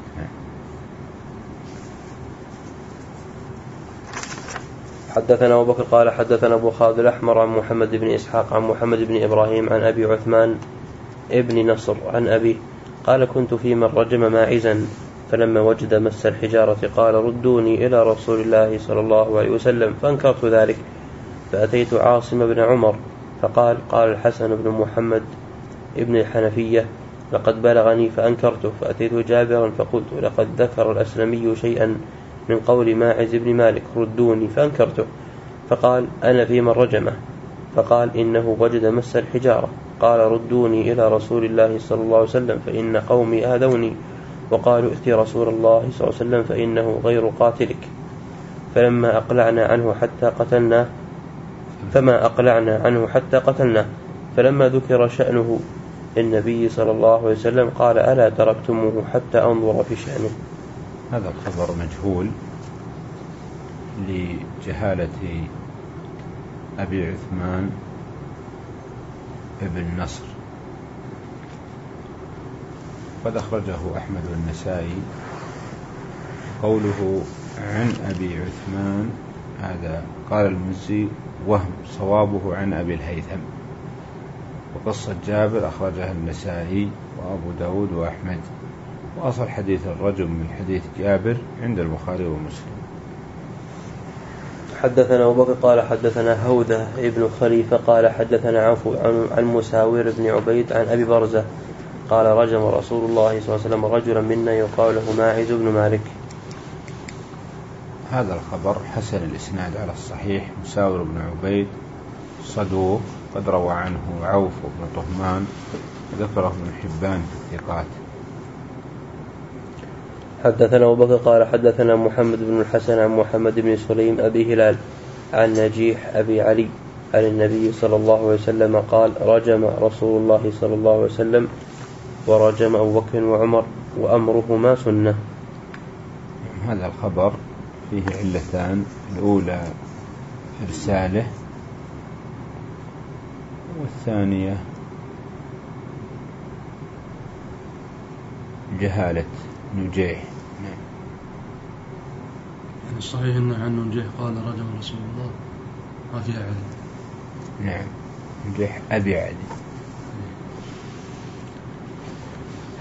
حدثنا أبو بكر قال حدثنا أبو خالد الأحمر عن محمد بن إسحاق عن محمد بن إبراهيم عن أبي عثمان ابن نصر عن أبي قال كنت في من رجم ماعزا فلما وجد مس الحجارة قال ردوني إلى رسول الله صلى الله عليه وسلم، فانكرت ذلك فأتيت عاصم بن عمر فقال قال الحسن بن محمد ابن الحنفية لقد بلغني فأنكرته، فأتيت جابرا فقلت لقد ذكر الأسلمي شيئا من قول ماعز بن مالك ردوني فأنكرته، فقال أنا في من رجمه، فقال إنه وجد مس الحجارة، قال ردوني إلى رسول الله صلى الله عليه وسلم فإن قومي آذوني وقالوا ائتي رسول الله صلى الله عليه وسلم فإنه غير قاتلك، فلما أقلعنا عنه حتى قتلنا فما أقلعنا عنه حتى قتلنا، فلما ذكر شأنه النبي صلى الله عليه وسلم قال ألا تركتموه حتى أنظر في شأنه. هذا الخبر مجهول لجهالة أبي عثمان ابن نصر، قد أخرجه أحمد والنسائي. قوله عن أبي عثمان هذا قال المزي وهم صوابه عن أبي الهيثم، وقصة جابر أخرجها النسائي وأبو داود وأحمد، وأصل حديث الرجم من حديث جابر عند البخاري ومسلم. حدثنا أبو بكر قال حدثنا هودة ابن خليفة قال حدثنا عفو عن مساور بن عبيد عن أبي برزة قال رجم رسول الله صلى الله عليه وسلم رجلا منا يقال له ماعز بن مالك. هذا الخبر حسن الإسناد على الصحيح. مساور بن عبيد صدوق قد روى عنه عوف بن طهمان ذكره ابن حبان في الثقات. حدثنا أبو بكر قال حدثنا محمد بن الحسن عن محمد بن سليم أبي هلال عن نجيح أبي علي عن النبي صلى الله عليه وسلم قال رجم رسول الله صلى الله عليه وسلم ورجم أبو بكر وعمر وأمرهما سنة. هذا الخبر فيه علتان، الأولى إرساله، والثانية جهالة نجيح. يعني الصحيح أنه عن نجيح قال رجم رسول الله ما في علي. نعم نجيح أبي علي.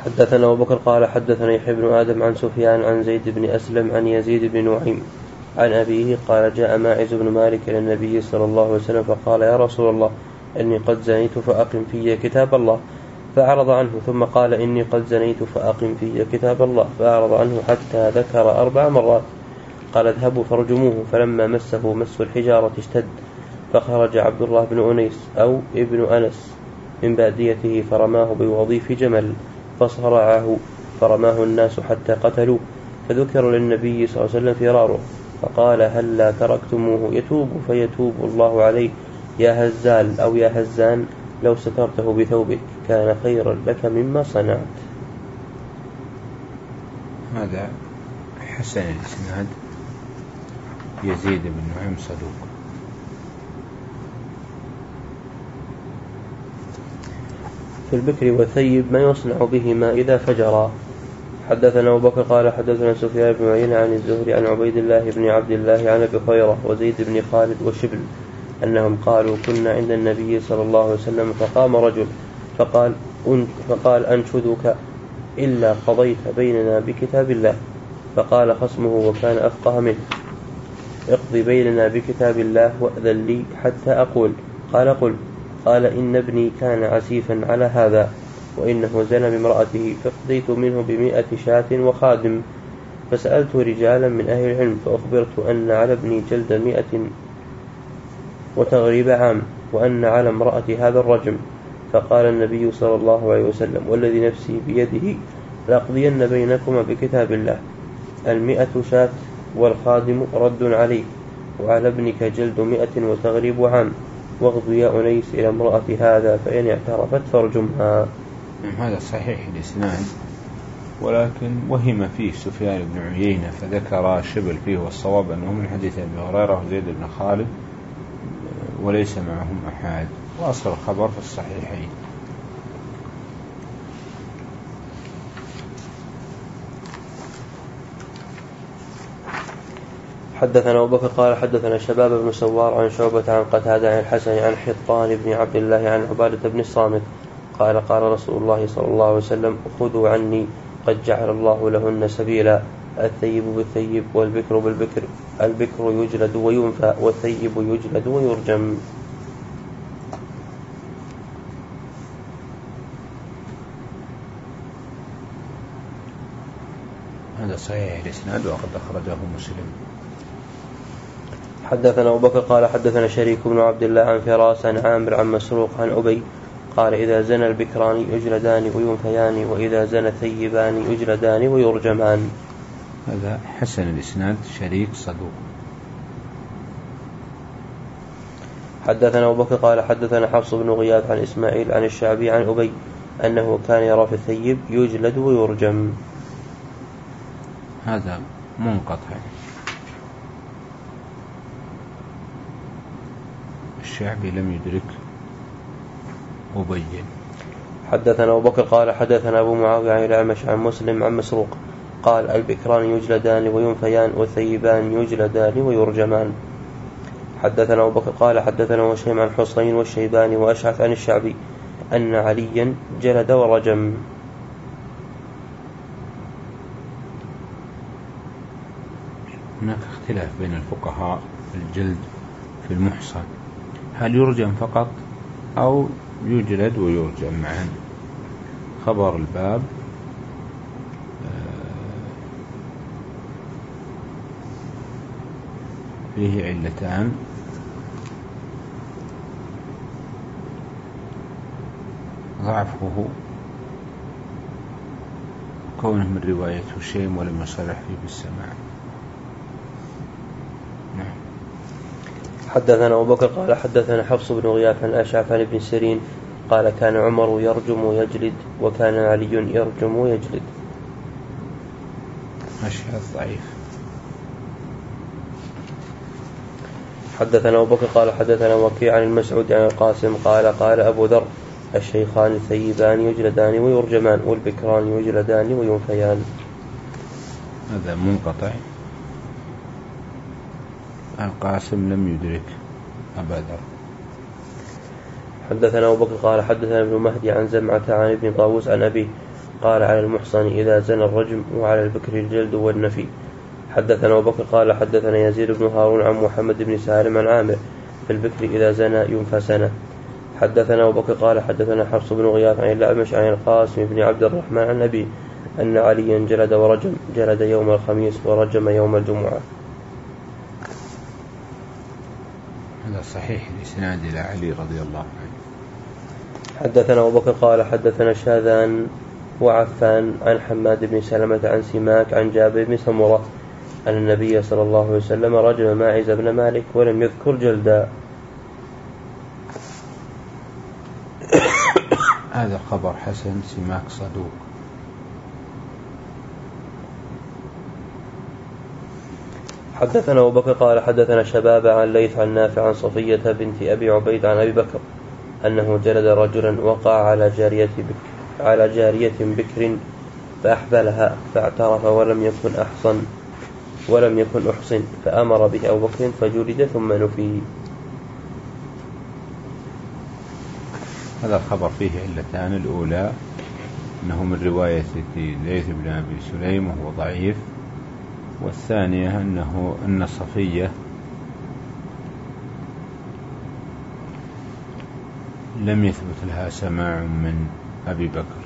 حدثنا أبو بكر قال حدثنا يحيى بن آدم عن سفيان عن زيد بن أسلم عن يزيد بن نعيم عن أبيه قال جاء ماعز بن مالك إلى النبي صلى الله عليه وسلم فقال يا رسول الله إني قد زنيت فأقم في كتاب الله، فأعرض عنه، ثم قال إني قد زنيت فأقم في كتاب الله، فأعرض عنه حتى ذكر أربع مرات. قال اذهبوا فارجموه، فلما مسه مس الحجارة اشتد، فخرج عبد الله بن أنيس أو ابن أنس من باديته فرماه بوظيف جمل فصرعه، فرماه الناس حتى قتلوه، فذكر للنبي صلى الله عليه وسلم فراره، فقال هل لا تركتموه يتوب فيتوب الله عليه يا هزال أو يا هزان، لو سترته بثوبك كان خيرا لك مما صنعت. هذا حسن الإسناد، يزيد بن نعيم صدوق. في البكر والثيب ما يصنع بهما إذا فجرا. حدثنا أبو بكر قال حدثنا سفيان بن عيينة عن الزهري عن عبيد الله بن عبد الله عن أبي هريرة وزيد بن خالد وشبل أنهم قالوا كنا عند النبي صلى الله عليه وسلم فقام رجل فقال فقال أنشدك إلا قضيت بيننا بكتاب الله، فقال خصمه وكان أفقه منه اقضي بيننا بكتاب الله وأذن لي حتى أقول. قال قل. قال إن ابني كان عسيفا على هذا وإنه زنى بامرأته، فقضيت منه بمئة شاة وخادم، فسألت رجالا من أهل العلم فأخبرت أن على ابني جلد مئة وتغريب عام، وأن على امرأة هذا الرجم. فقال النبي صلى الله عليه وسلم والذي نفسي بيده لأقضين بينكما بكتاب الله، المئة شاة والخادم رد عليه، وعلى ابنك جلد مئة وتغريب عام، واغض يا أنيس إلى امرأة هذا فإن اعترفت فارجمها. هذا صحيح الإسناد، ولكن وهم فيه سفيان بن عيينة فذكر شبل فيه، والصواب أنه من حديث أبي هريرة وزيد بن خالد وليس معهم أحد، وأصل الخبر في الصحيحين. حدثنا أبو بكر قال حدثنا شباب بن سوار عن شعبة عن قتادة عن الحسن عن حطان بن عبد الله عن عبادة بن الصامت قال قال رسول الله صلى الله عليه وسلم خذوا عني قد جعل الله لهن سبيلا، الثيب بالثيب والبكر بالبكر، البكر يجلد وينفى والثيب يجلد ويرجم. هذا صحيح الإسناد وقد أخرجه مسلم. حدثنا أبو بكر قال حدثنا شريك بن عبد الله عن فراس عن عامر عن مسروق عن أبي قال إذا زنى البكران يجلدان وينفيان، وإذا زنى الثيبان يجلدان ويرجمان. هذا حسن الإسناد، شريك صدوق. حدثنا أبو بكر قال حدثنا حفص بن غياث عن إسماعيل عن الشعبي عن أبي أنه كان يرى في الثيب يجلد ويرجم. هذا منقطع. الشعبي لم يدرك مبين. حدثنا أبو بكر قال حدثنا أبو معاوية عن الأعمش عن مسلم عن مسروق قال البكران يجلدان وينفيان والثيبان يجلدان ويرجمان. حدثنا أبو بكر قال حدثنا وشيم عن حسين والشيباني وأشعث عن الشعبي أن عليا جلد ورجم. هناك اختلاف بين الفقهاء في الجلد في المحصن، هل يرجم فقط أو يجلد ويرجم معا؟ خبر الباب فيه علتان، ضعفه كونه من رواية هشيم ولم يصرح فيه بالسماع. نعم. حدثنا أبو بكر قال حدثنا حفص بن غياث عن أشعث عن ابن سيرين قال كان عمر يرجم ويجلد وكان علي يرجم ويجلد. أشعث ضعيف. حدثنا أبو بكر قال حدثنا وكيع عن المسعود عن القاسم قال قال أبو ذر الشيخان الثيبان يجلدان ويرجمان والبكران يجلدان وينفيان. هذا منقطع. القاسم لم يدرك أبا ذر. حدثنا أبو بكر قال حدثنا ابن مهدي عن زمعة عن ابن طاووس عن أبيه قال على المحصن إذا زنى الرجم وعلى البكر الجلد والنفي. حدثنا أبو بكر قال حدثنا يزيد بن هارون عن محمد بن سالم عن عامر في البكر إذا زنى ينفى سنة. حدثنا أبو بكر قال حدثنا حفص بن غياث عن الأعمش عن القاسم بن عبد الرحمن عن أبي أن عليا جلد ورجم، جلد يوم الخميس ورجم يوم الجمعة. هذا صحيح الإسناد إلى علي رضي الله عنه. حدثنا أبو بكر قال حدثنا شاذان وعفان عن حماد بن سلمة عن سماك عن جابر بن سمرة أن النبي صلى الله عليه وسلم رجم ماعز بن مالك ولم يذكر جلدا. هذا خبر حسن، سماك صدوق. حدثنا أبو بكر قال حدثنا شباب عن ليث عن نافع عن صفية بنت أبي عبيد عن أبي بكر أنه جلد رجلا وقع على جارية بكر, على جارية بكر فأحبلها فاعترف ولم يكن أحصن ولم يكن أحصن فأمر به أبو بكر فجلد ثم نفي. هذا الخبر فيه علتان، الأولى أنه من رواية ليث بن أبي سليم وهو ضعيف، والثانية أنه أن صفية لم يثبت لها سماع من أبي بكر.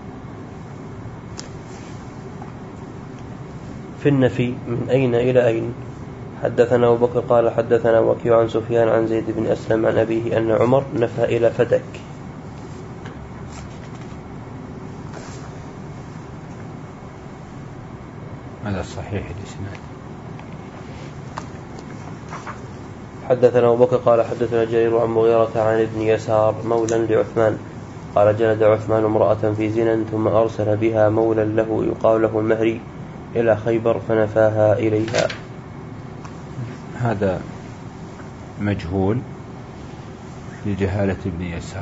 في النفي من أين إلى أين. حدثنا أبو بكر قال حدثنا وكيع عن سفيان عن زيد بن أسلم عن أبيه أن عمر نفى إلى فدك. هذا صحيح الإسناد. حدثنا أبو بكر قال حدثنا جرير عن مغيرة عن ابن يسار مولا لعثمان قال جلد عثمان امرأة في زنا ثم أرسل بها مولا له يقال له المهري إلى خيبر فنفاها إليها. هذا مجهول لجهالة ابن يسار.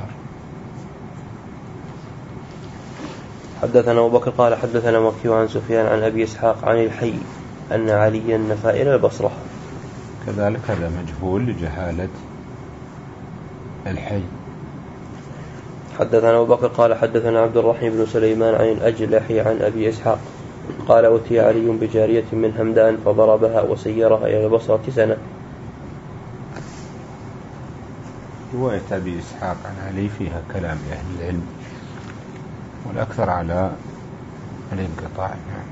حدثنا أبو بكر قال حدثنا وكيع عن سفيان عن أبي إسحاق عن الحي أن عليا نفى إلى البصرة. كذلك هذا مجهول لجهالة الحي. حدثنا أبو بكر قال حدثنا عبد الرحيم بن سليمان عن الأجلحي عن أبي إسحاق قال أتي علي بجارية من همدان فضربها وسيرها إلى البصرة سنة. رواية أبي إسحاق عن علي فيها كلام أهل العلم والأكثر على الانقطاع.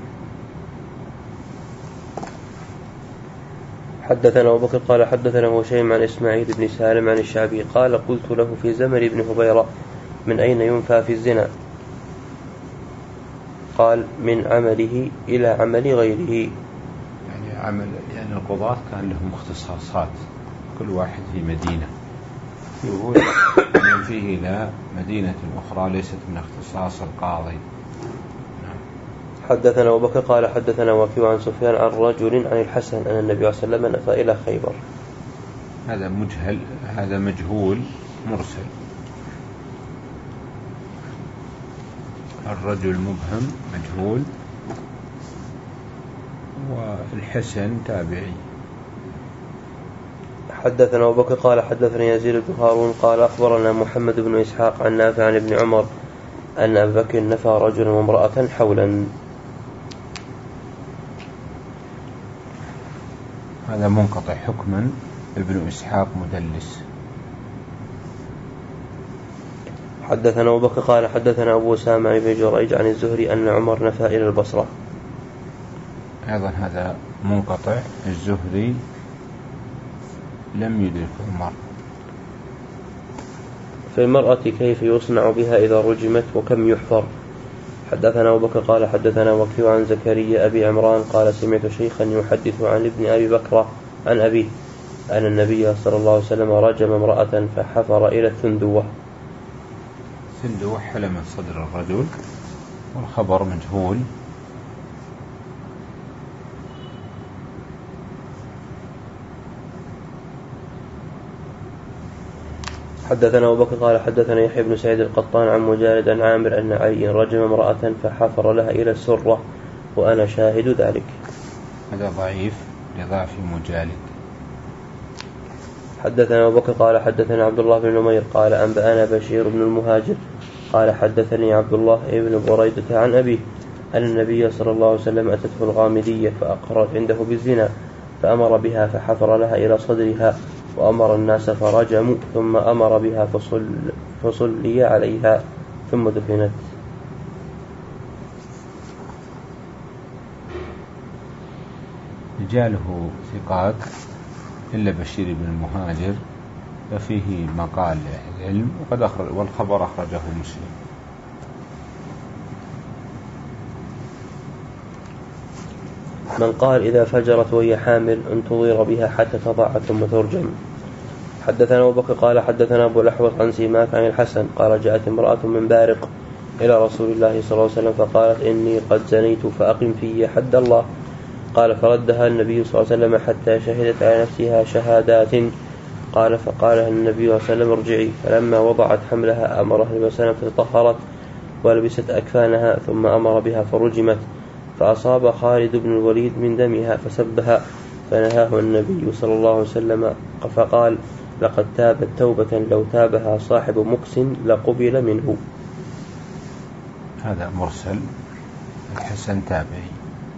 حدثنا أبو بكر قال حدثنا هشيم عن إسماعيل بن سالم عن الشعبي قال قلت له في زمن بن هبيرة من أين ينفى في الزنا؟ قال من عمله إلى عمل غيره. يعني عمل، يعني القضاة كان لهم اختصاصات، كل واحد في مدينة يقول ينفيه إلى مدينة أخرى ليست من اختصاص القاضي. حدثنا أبو بكر قال حدثنا وكيع عن سفيان عن رجل عن الحسن أن النبي صلى الله عليه وسلم نفى إلى خيبر. هذا مجهل، هذا مجهول مرسل. الرجل مبهم مجهول، والحسن تابعي. حدثنا أبو بكر قال حدثنا يزيد بن هارون قال أخبرنا محمد بن إسحاق عن نافع عن ابن عمر أن أبا بكر نفى رجلا وامرأة حولا. هذا منقطع حكما، ابن إسحاق مدلس. حدثنا أبو بكر قال حدثنا أبو سامع بن جريج عن الزهري أن عمر نفى إلى البصرة. أيضا هذا منقطع، الزهري لم يدرك عمر. في المرأة كيف يصنع بها إذا رجمت وكم يحفر. حدثنا أبو بكر قال حدثنا وكيع عن زكريا أبي عمران قال سمعت شيخا يحدث عن ابن أبي بكر عن أبيه أن النبي صلى الله عليه وسلم رجم امرأة فحفر إلى الثندوة. ثندوة حل من صدر الرجل، والخبر مجهول. حدثنا أبو بكر قال حدثنا يحيى بن سعيد القطان عن مجالد عن عامر أن علي رجم امرأة فحفر لها إلى السرة وأنا شاهد ذلك. هذا ضعيف لضعف مجالد. حدثنا أبو بكر قال حدثنا عبد الله بن نمير قال أنبأنا بشير بن المهاجر قال حدثني عبد الله بن بريدة عن أبيه أن النبي صلى الله عليه وسلم أتته الغامدية فأقرت عنده بالزنا فأمر بها فحفر لها إلى صدرها وأمر الناس فرجموا ثم أمر بها فصل فصلي عليها ثم دفنت. رجاله ثقات إلا بشير بن المهاجر ففيه مقال العلم وقد أخرج والخبر أخرجه مسلم. من قال إذا فجرت وهي حامل انتظر بها حتى تضع ثم ترجم. حدثنا أبو بكر قال حدثنا أبو الأحوص عن سماك عن الحسن قال جاءت امرأة من بارق إلى رسول الله صلى الله عليه وسلم فقالت إني قد زنيت فأقم في حد الله. قال فردها النبي صلى الله عليه وسلم حتى شهدت على نفسها شهادات. قال فقال النبي صلى الله عليه وسلم ارجعي. فلما وضعت حملها أمرها النبي صلى الله عليه وسلم فتطهرت ولبست أكفانها ثم أمر بها فرجمت فأصاب خالد بن الوليد من دمها فسبها فنهاه النبي صلى الله عليه وسلم فقال لقد تابت توبة لو تابها صاحب مكس لقبل منه. هذا مرسل الحسن تابعي.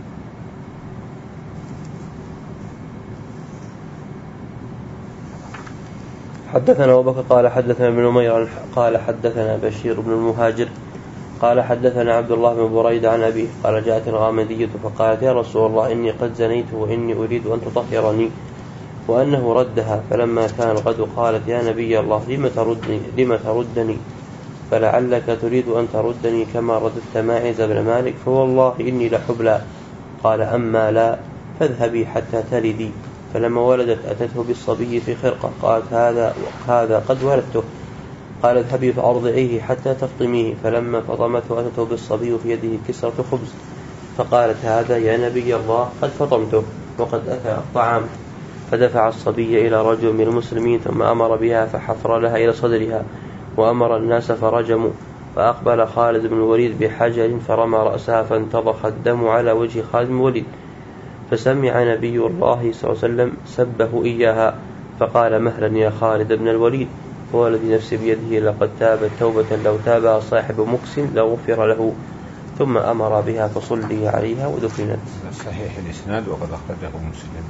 حدثنا أبو بكر قال حدثنا ابن نمير قال حدثنا بشير بن المهاجر قال حدثنا عبد الله بن بريدة عن أبيه قال جاءت الغامدية فقالت يا رسول الله إني قد زنيت وإني أريد أن تطهرني وأنه ردها فلما كان الغد قالت يا نبي الله لم تردني, لم تردني فلعلك تريد أن تردني كما رددت ماعز بن مالك فوالله إني لحبلى. قال أما لا فاذهبي حتى تلدي. فلما ولدت أتته بالصبي في خرقة قالت هذا هذا قد ولدته. قال اذهبي فأرضعيه حتى تفطميه. فلما فطمته أتته بالصبي في يده كسرة خبز فقالت هذا يا نبي الله قد فطمته وقد أكل الطعام. فدفع الصبي إلى رجل من المسلمين ثم أمر بها فحفر لها إلى صدرها وأمر الناس فرجموا. فأقبل خالد بن الوليد بحجر فرمى رأسها فانتضخ الدم على وجه خالد بن الوليد فسمع نبي الله صلى الله عليه وسلم سبه إياها فقال مهلا يا خالد بن الوليد فوالذي نفسي بيده لقد تابت توبة لو تابها صاحب مكس لغفر له ثم أمر بها فصلي عليها ودفنت. صحيح الإسناد وقد أخرجه مسلم.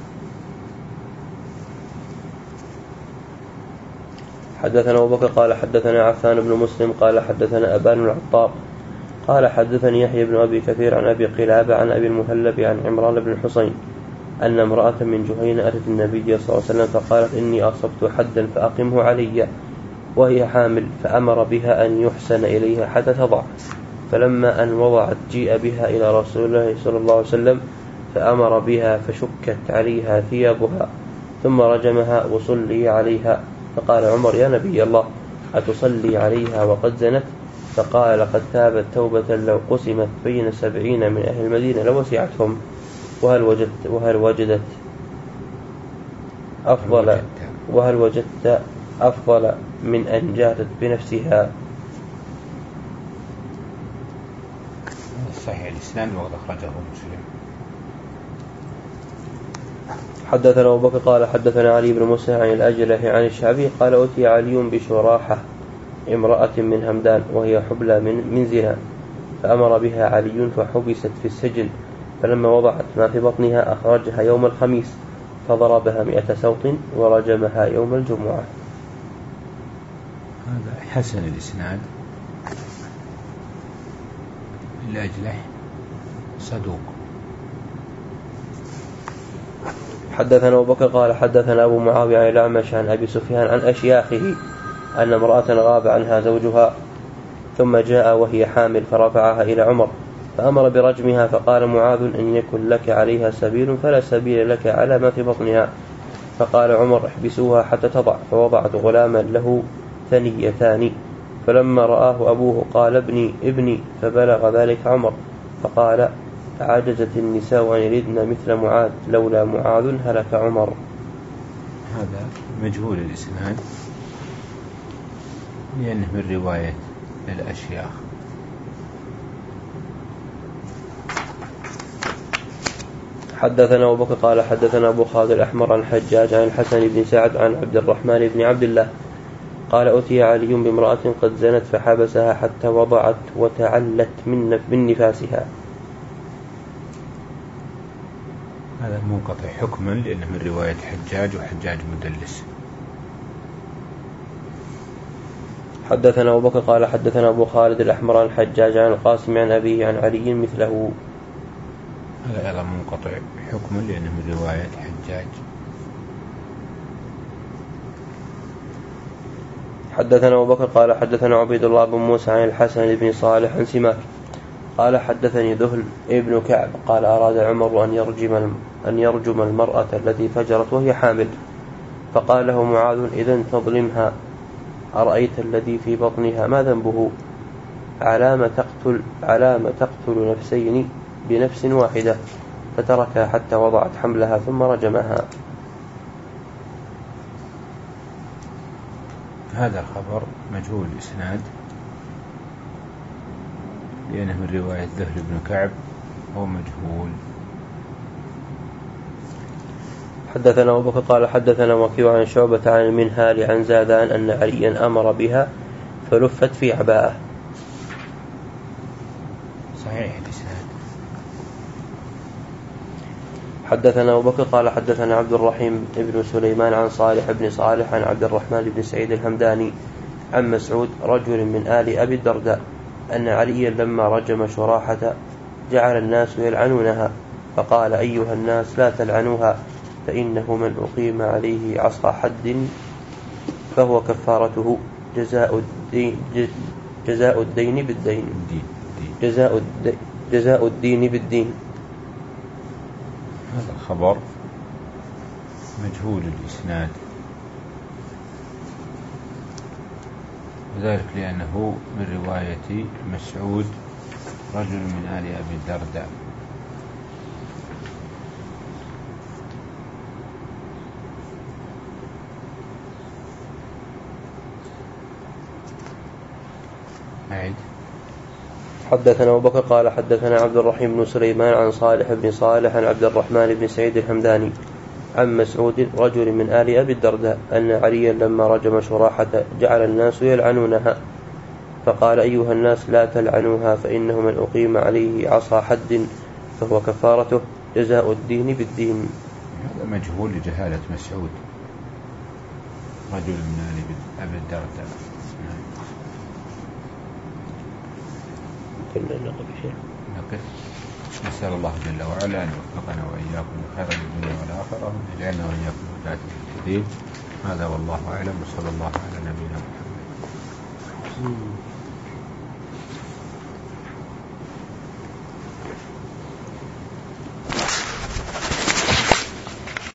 حدثنا أبو بكر قال حدثنا عفان بن مسلم قال حدثنا أبان العطار قال حدثني يحيى بن أبي كثير عن أبي قلابة عن أبي المهلب عن عمران بن الحصين أن امرأة من جهينة أتت النبي صلى الله عليه وسلم فقالت إني أصبت حدا فأقمه علي وهي حامل فأمر بها أن يحسن إليها حتى تضع. فلما أن وضعت جيء بها إلى رسول الله صلى الله عليه وسلم فأمر بها فشكت عليها ثيابها ثم رجمها وصلي عليها. فقال عمر يا نبي الله أتصلي عليها وقد زنت؟ فقال لقد تابت توبة لو قسمت بين سبعين من أهل المدينة لوسعتهم وهل وجدت وهل وجدت أفضل وهل وجدت أفضل من أن جاءت بنفسها. صحيح الإسناد وقد أخرجه مسلم. حدثنا أبو بكر قال حدثنا علي بن موسى عن الأجله عن الشعبي قال أتي علي بشراحة امرأة من همدان وهي حبلى من, من زنا فأمر بها علي فحبست في السجن فلما وضعت ما في بطنها أخرجها يوم الخميس فضربها مئة سوط ورجمها يوم الجمعة. هذا حسن الإسناد الأجله صدوق. حدثنا أبو بكر قال حدثنا أبو معاوية عن الأعمش عن أبي سفيان عن أشياخه أن امرأة غاب عنها زوجها ثم جاء وهي حامل فرفعها إلى عمر فأمر برجمها فقال معاذ إن يكن لك عليها سبيل فلا سبيل لك على ما في بطنها. فقال عمر احبسوها حتى تضع فوضعت غلاما له ثنيتان فلما رآه أبوه قال ابني ابني فبلغ ذلك عمر فقال عجزت النساء أن يلدن مثل معاذ لولا معاذ هلك عمر. هذا مجهول الإسناد لأنه من رواية الأشياخ. حدثنا أبو بكر قال حدثنا أبو خالد الأحمر عن حجاج عن الحسن بن سعد عن عبد الرحمن بن عبد الله قال أتي علي بامرأة قد زنت فحبسها حتى وضعت وتعلت من من نفاسها. هذا منقطع حكما لأنه من رواية حجاج، وحجاج مدلس. حدثنا أبو بكر قال حدثنا أبو خالد الأحمر عن الحجاج عن القاسم عن أبيه عن علي مثله. هذا أيضا منقطع حكما لأنه من رواية حجاج. حدثنا أبو بكر قال حدثنا عبيد الله بن موسى عن الحسن بن صالح عن سماك قال حدثني ذهل ابن كعب قال أراد عمر أن يرجم أن يرجم المرأة التي فجرت وهي حامل، فقال له معاذ إذن تظلمها، أرأيت الذي في بطنها ما ذنبه؟ علام تقتل علام تقتل نفسين بنفس واحدة، فتركها حتى وضعت حملها ثم رجمها. هذا الخبر مجهول الإسناد لأنه من رواية ذهل بن كعب هو مجهول. حدثنا أبو بكر قال حدثنا وكيع عن شعبة عن المنهال عن زادان أن عليا أمر بها فلفت في عباءة. صحيح الإسناد. حدثنا أبو بكر قال حدثنا عبد الرحيم بن سليمان عن صالح بن صالح عن عبد الرحمن بن سعيد الهمداني عن مسعود رجل من آل أبي الدرداء أن عليا لما رجم شراحة جعل الناس يلعنونها، فقال أيها الناس لا تلعنوها فإنه من أقيم عليه عصا حد فهو كفارته جزاء الدين جزاء الدين بالدين جزاء الدين جزاء الدين بالدين. هذا الخبر مجهول الإسناد، وذلك لأنه من رواية مسعود رجل من آل أبي الدرداء. أعيد. حدثنا أبو بكر قال حدثنا عبد الرحيم بن سليمان عن صالح بن صالح عن عبد الرحمن بن سعيد الهمداني عن مسعود رجل من آل أبي الدرداء أن عليا لما رجم شراحة جعل الناس يلعنونها، فقال أيها الناس لا تلعنوها فإنه من أقيم عليه عصا حد فهو كفارته جزاء الدين بالدين. هذا مجهول لجهالة مسعود رجل من آل أبي الدرداء. نقف. نسأل الله جل وعلا أن يوفقنا وإياكم لخير الدنيا والآخرة وأن يجعلنا وإياكم هداة المهتدين. هذا والله أعلم، وصلى الله على نبينا محمد.